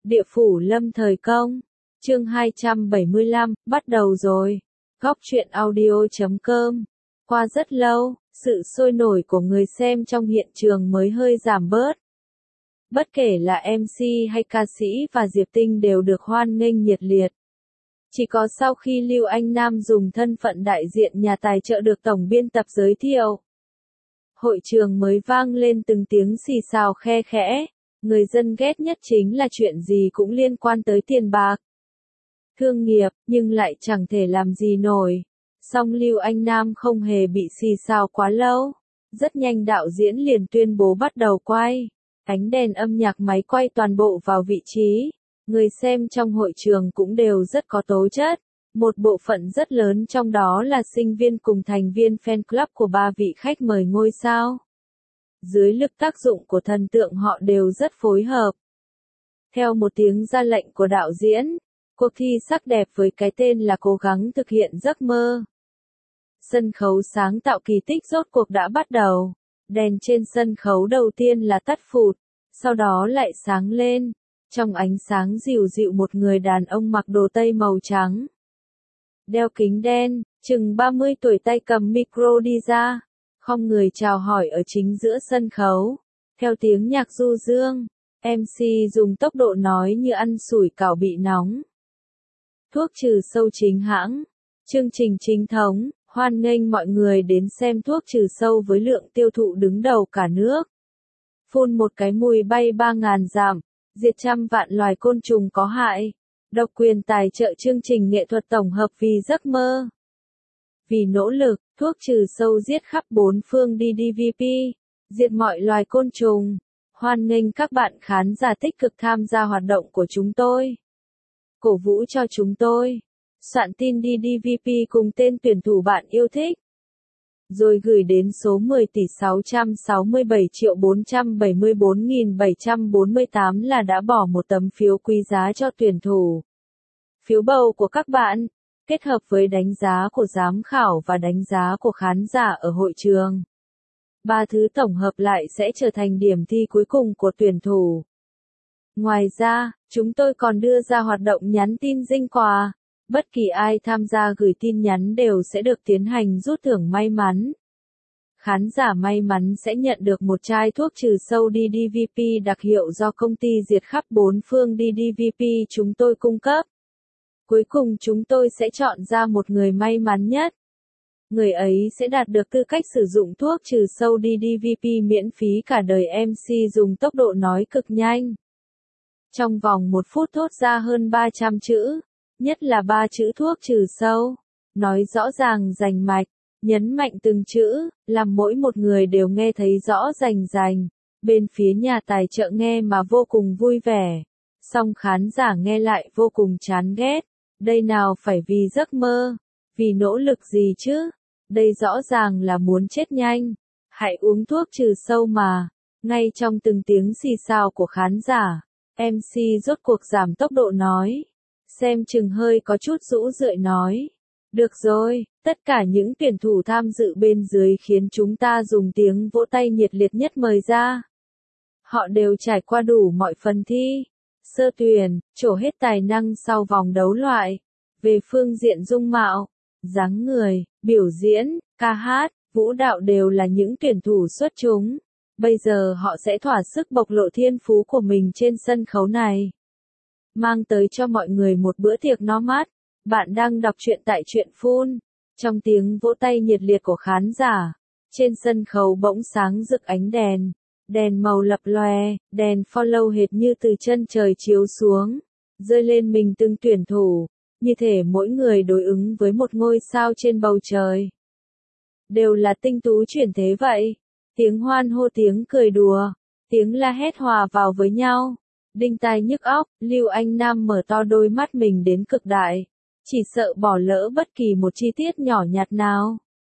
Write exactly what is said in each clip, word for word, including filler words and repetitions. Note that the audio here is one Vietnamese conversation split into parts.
Địa phủ lâm thời công. Chương hai trăm bảy mươi lăm, bắt đầu rồi. Góc truyện audio chấm com. Qua rất lâu, sự sôi nổi của người xem trong hiện trường mới hơi giảm bớt. Bất kể là em xê hay ca sĩ và Diệp Tinh đều được hoan nghênh nhiệt liệt. Chỉ có sau khi Lưu Anh Nam dùng thân phận đại diện nhà tài trợ được tổng biên tập giới thiệu, hội trường mới vang lên từng tiếng xì xào khe khẽ. Người dân ghét nhất chính là chuyện gì cũng liên quan tới tiền bạc, thương nghiệp, nhưng lại chẳng thể làm gì nổi. Song Lưu Anh Nam không hề bị xì xào quá lâu. Rất nhanh đạo diễn liền tuyên bố bắt đầu quay. Ánh đèn âm nhạc máy quay toàn bộ vào vị trí. Người xem trong hội trường cũng đều rất có tố chất. Một bộ phận rất lớn trong đó là sinh viên cùng thành viên fan club của ba vị khách mời ngôi sao. Dưới lực tác dụng của thần tượng họ đều rất phối hợp. Theo một tiếng ra lệnh của đạo diễn, cuộc thi sắc đẹp với cái tên là cố gắng thực hiện giấc mơ. Sân khấu sáng tạo kỳ tích rốt cuộc đã bắt đầu. Đèn trên sân khấu đầu tiên là tắt phụt, sau đó lại sáng lên. Trong ánh sáng dịu dịu một người đàn ông mặc đồ tây màu trắng, đeo kính đen, chừng ba mươi tuổi tay cầm micro đi ra. Không người chào hỏi ở chính giữa sân khấu. Theo tiếng nhạc du dương, em xê dùng tốc độ nói như ăn sủi cảo bị nóng. Thuốc trừ sâu chính hãng. Chương trình chính thống, hoan nghênh mọi người đến xem thuốc trừ sâu với lượng tiêu thụ đứng đầu cả nước. Phun một cái mùi bay ba ngàn dặm, diệt trăm vạn loài côn trùng có hại. Độc quyền tài trợ chương trình nghệ thuật tổng hợp Vì giấc mơ. Vì nỗ lực, thuốc trừ sâu giết khắp bốn phương đê đê vê pê, diệt mọi loài côn trùng. Hoan nghênh các bạn khán giả tích cực tham gia hoạt động của chúng tôi. Cổ vũ cho chúng tôi. Soạn tin đê đê vê pê cùng tên tuyển thủ bạn yêu thích. Rồi gửi đến số mười tỷ sáu trăm sáu mươi bảy triệu bốn trăm bảy mươi bốn nghìn bảy trăm bốn mươi tám là đã bỏ một tấm phiếu quý giá cho tuyển thủ. Phiếu bầu của các bạn, kết hợp với đánh giá của giám khảo và đánh giá của khán giả ở hội trường. Ba thứ tổng hợp lại sẽ trở thành điểm thi cuối cùng của tuyển thủ. Ngoài ra, chúng tôi còn đưa ra hoạt động nhắn tin dinh quà. Bất kỳ ai tham gia gửi tin nhắn đều sẽ được tiến hành rút thưởng may mắn. Khán giả may mắn sẽ nhận được một chai thuốc trừ sâu đê đê vê pê đặc hiệu do công ty diệt khắp bốn phương đê đê vê pê chúng tôi cung cấp. Cuối cùng chúng tôi sẽ chọn ra một người may mắn nhất. Người ấy sẽ đạt được tư cách sử dụng thuốc trừ sâu đê đê vê pê miễn phí cả đời. em xê dùng tốc độ nói cực nhanh. Trong vòng một phút thốt ra hơn ba trăm chữ. Nhất là ba chữ thuốc trừ sâu. Nói rõ ràng rành mạch, nhấn mạnh từng chữ, làm mỗi một người đều nghe thấy rõ rành rành. Bên phía nhà tài trợ nghe mà vô cùng vui vẻ. Song khán giả nghe lại vô cùng chán ghét. Đây nào phải vì giấc mơ, vì nỗ lực gì chứ? Đây rõ ràng là muốn chết nhanh. Hãy uống thuốc trừ sâu mà. Ngay trong từng tiếng xì xào của khán giả, em xê rốt cuộc giảm tốc độ nói. Xem chừng hơi có chút rũ rượi nói. Được rồi, tất cả những tuyển thủ tham dự bên dưới khiến chúng ta dùng tiếng vỗ tay nhiệt liệt nhất mời ra. Họ đều trải qua đủ mọi phần thi. Sơ tuyển, trổ hết tài năng sau vòng đấu loại. Về phương diện dung mạo, dáng người, biểu diễn, ca hát, vũ đạo đều là những tuyển thủ xuất chúng. Bây giờ họ sẽ thỏa sức bộc lộ thiên phú của mình trên sân khấu này. Mang tới cho mọi người một bữa tiệc no mắt. Bạn đang đọc truyện tại Truyện Phun. Trong tiếng vỗ tay nhiệt liệt của khán giả, trên sân khấu bỗng sáng rực ánh đèn. Đèn màu lập lòe, đèn follow hệt như từ chân trời chiếu xuống, rơi lên mình từng tuyển thủ, như thể mỗi người đối ứng với một ngôi sao trên bầu trời. Đều là tinh tú chuyển thế vậy. Tiếng hoan hô, tiếng cười đùa, tiếng la hét hòa vào với nhau. Đinh tai nhức óc, Lưu Anh Nam mở to đôi mắt mình đến cực đại. Chỉ sợ bỏ lỡ bất kỳ một chi tiết nhỏ nhặt nào.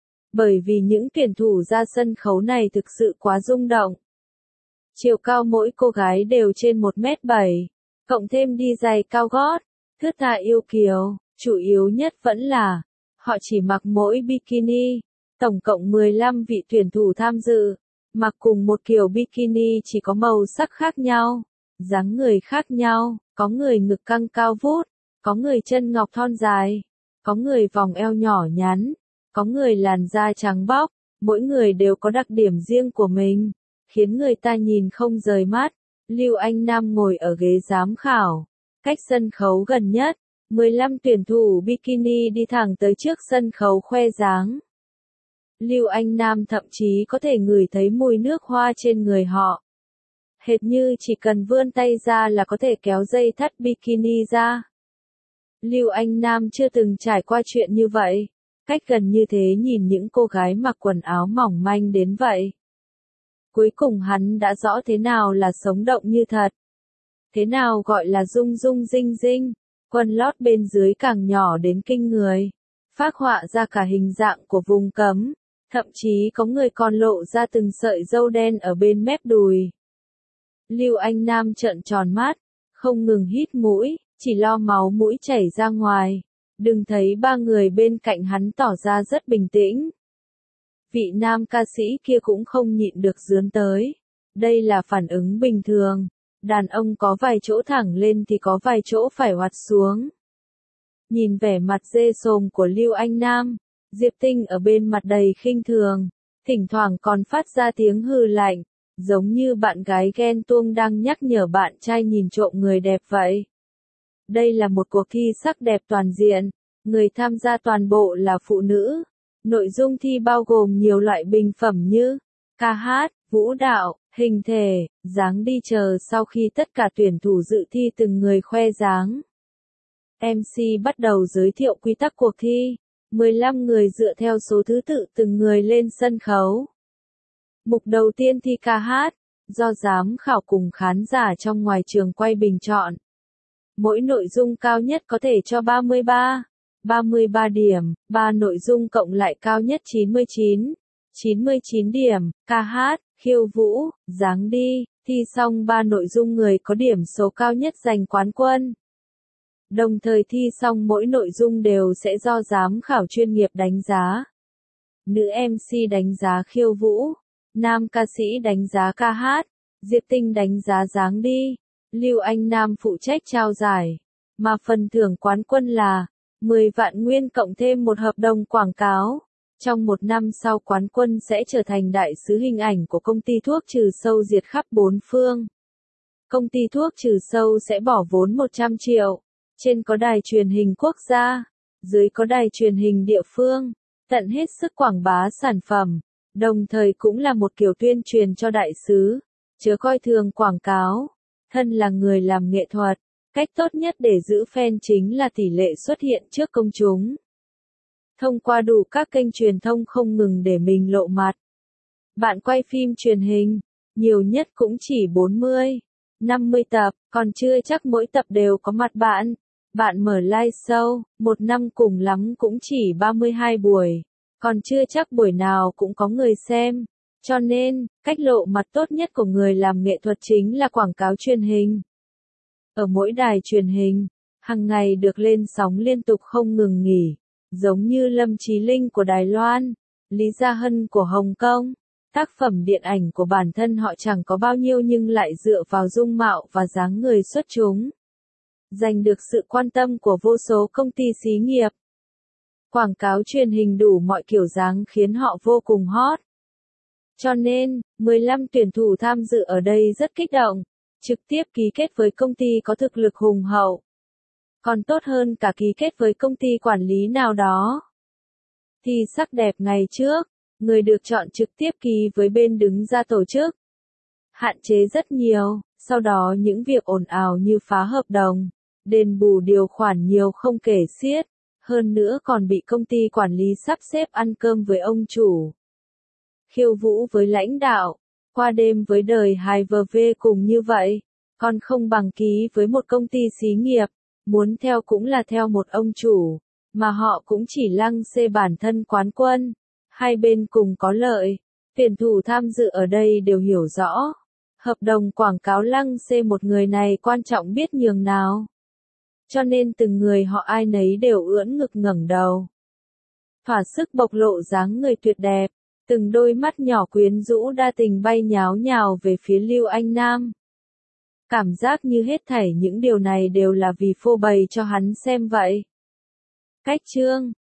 Bởi vì những tuyển thủ ra sân khấu này thực sự quá rung động. Chiều cao mỗi cô gái đều trên một mét bảy, cộng thêm đi giày cao gót, thướt tha yêu kiều, chủ yếu nhất vẫn là, họ chỉ mặc mỗi bikini. Tổng cộng mười lăm vị tuyển thủ tham dự, mặc cùng một kiểu bikini chỉ có màu sắc khác nhau. dáng người khác nhau, có người ngực căng cao vút, có người chân ngọc thon dài, có người vòng eo nhỏ nhắn, có người làn da trắng bóc, mỗi người đều có đặc điểm riêng của mình, khiến người ta nhìn không rời mắt. Lưu Anh Nam ngồi ở ghế giám khảo, cách sân khấu gần nhất, mười lăm tuyển thủ bikini đi thẳng tới trước sân khấu khoe dáng. Lưu Anh Nam thậm chí có thể ngửi thấy mùi nước hoa trên người họ. Hệt như chỉ cần vươn tay ra là có thể kéo dây thắt bikini ra. Lưu Anh Nam chưa từng trải qua chuyện như vậy, cách gần như thế nhìn những cô gái mặc quần áo mỏng manh đến vậy. Cuối cùng hắn đã rõ thế nào là sống động như thật. Thế nào gọi là rung rung rinh rinh, quần lót bên dưới càng nhỏ đến kinh người, phác họa ra cả hình dạng của vùng cấm, thậm chí có người còn lộ ra từng sợi râu đen ở bên mép đùi. Lưu Anh Nam trợn tròn mắt, không ngừng hít mũi, chỉ lo máu mũi chảy ra ngoài, đừng thấy ba người bên cạnh hắn tỏ ra rất bình tĩnh. Vị nam ca sĩ kia cũng không nhịn được rướn tới. Đây là phản ứng bình thường. Đàn ông có vài chỗ thẳng lên thì có vài chỗ phải oặt xuống. Nhìn vẻ mặt dê sồm của Lưu Anh Nam, Diệp Tinh ở bên mặt đầy khinh thường, thỉnh thoảng còn phát ra tiếng hừ lạnh, giống như bạn gái ghen tuông đang nhắc nhở bạn trai nhìn trộm người đẹp vậy. Đây là một cuộc thi sắc đẹp toàn diện, người tham gia toàn bộ là phụ nữ. Nội dung thi bao gồm nhiều loại bình phẩm như ca hát, vũ đạo, hình thể, dáng đi chờ sau khi tất cả tuyển thủ dự thi từng người khoe dáng. em xê bắt đầu giới thiệu quy tắc cuộc thi, mười lăm người dựa theo số thứ tự từng người lên sân khấu. Mục đầu tiên thi ca hát, do giám khảo cùng khán giả trong ngoài trường quay bình chọn. Mỗi nội dung cao nhất có thể cho ba mươi ba. ba mươi ba điểm, ba nội dung cộng lại cao nhất chín mươi chín. chín mươi chín điểm, ca hát, khiêu vũ, dáng đi, thi xong ba nội dung người có điểm số cao nhất giành quán quân. Đồng thời thi xong mỗi nội dung đều sẽ do giám khảo chuyên nghiệp đánh giá. Nữ em xê đánh giá khiêu vũ, nam ca sĩ đánh giá ca hát, Diệp Tinh đánh giá dáng đi, Lưu Anh Nam phụ trách trao giải, mà phần thưởng quán quân là mười vạn nguyên cộng thêm một hợp đồng quảng cáo. Trong một năm sau quán quân sẽ trở thành đại sứ hình ảnh của công ty thuốc trừ sâu diệt khắp bốn phương. Công ty thuốc trừ sâu sẽ bỏ vốn một trăm triệu. Trên có đài truyền hình quốc gia, dưới có đài truyền hình địa phương, tận hết sức quảng bá sản phẩm, đồng thời cũng là một kiểu tuyên truyền cho đại sứ, chớ coi thường quảng cáo. Thân là người làm nghệ thuật, cách tốt nhất để giữ fan chính là tỷ lệ xuất hiện trước công chúng. Thông qua đủ các kênh truyền thông không ngừng để mình lộ mặt. Bạn quay phim truyền hình, nhiều nhất cũng chỉ bốn mươi, năm mươi tập, còn chưa chắc mỗi tập đều có mặt bạn. Bạn mở live show, một năm cùng lắm cũng chỉ ba mươi hai buổi, còn chưa chắc buổi nào cũng có người xem. Cho nên, cách lộ mặt tốt nhất của người làm nghệ thuật chính là quảng cáo truyền hình. Ở mỗi đài truyền hình, hàng ngày được lên sóng liên tục không ngừng nghỉ, giống như Lâm Chí Linh của Đài Loan, Lý Gia Hân của Hồng Kông. Tác phẩm điện ảnh của bản thân họ chẳng có bao nhiêu nhưng lại dựa vào dung mạo và dáng người xuất chúng, giành được sự quan tâm của vô số công ty xí nghiệp. Quảng cáo truyền hình đủ mọi kiểu dáng khiến họ vô cùng hot. Cho nên, mười lăm tuyển thủ tham dự ở đây rất kích động, trực tiếp ký kết với công ty có thực lực hùng hậu. Còn tốt hơn cả ký kết với công ty quản lý nào đó. Thi sắc đẹp ngày trước, người được chọn trực tiếp ký với bên đứng ra tổ chức. Hạn chế rất nhiều, sau đó những việc ồn ào như phá hợp đồng, đền bù điều khoản nhiều không kể xiết, hơn nữa còn bị công ty quản lý sắp xếp ăn cơm với ông chủ. Khiêu vũ với lãnh đạo, qua đêm với đời hài vờ vê cùng như vậy, còn không bằng ký với một công ty xí nghiệp, muốn theo cũng là theo một ông chủ, mà họ cũng chỉ lăng xê bản thân quán quân, hai bên cùng có lợi, tuyển thủ tham dự ở đây đều hiểu rõ, hợp đồng quảng cáo lăng xê một người này quan trọng biết nhường nào. Cho nên từng người họ ai nấy đều ưỡn ngực ngẩng đầu, thỏa sức bộc lộ dáng người tuyệt đẹp. Từng đôi mắt nhỏ quyến rũ đa tình bay nháo nhào về phía Lưu Anh Nam. Cảm giác như hết thảy những điều này đều là vì phô bày cho hắn xem vậy. Cách chương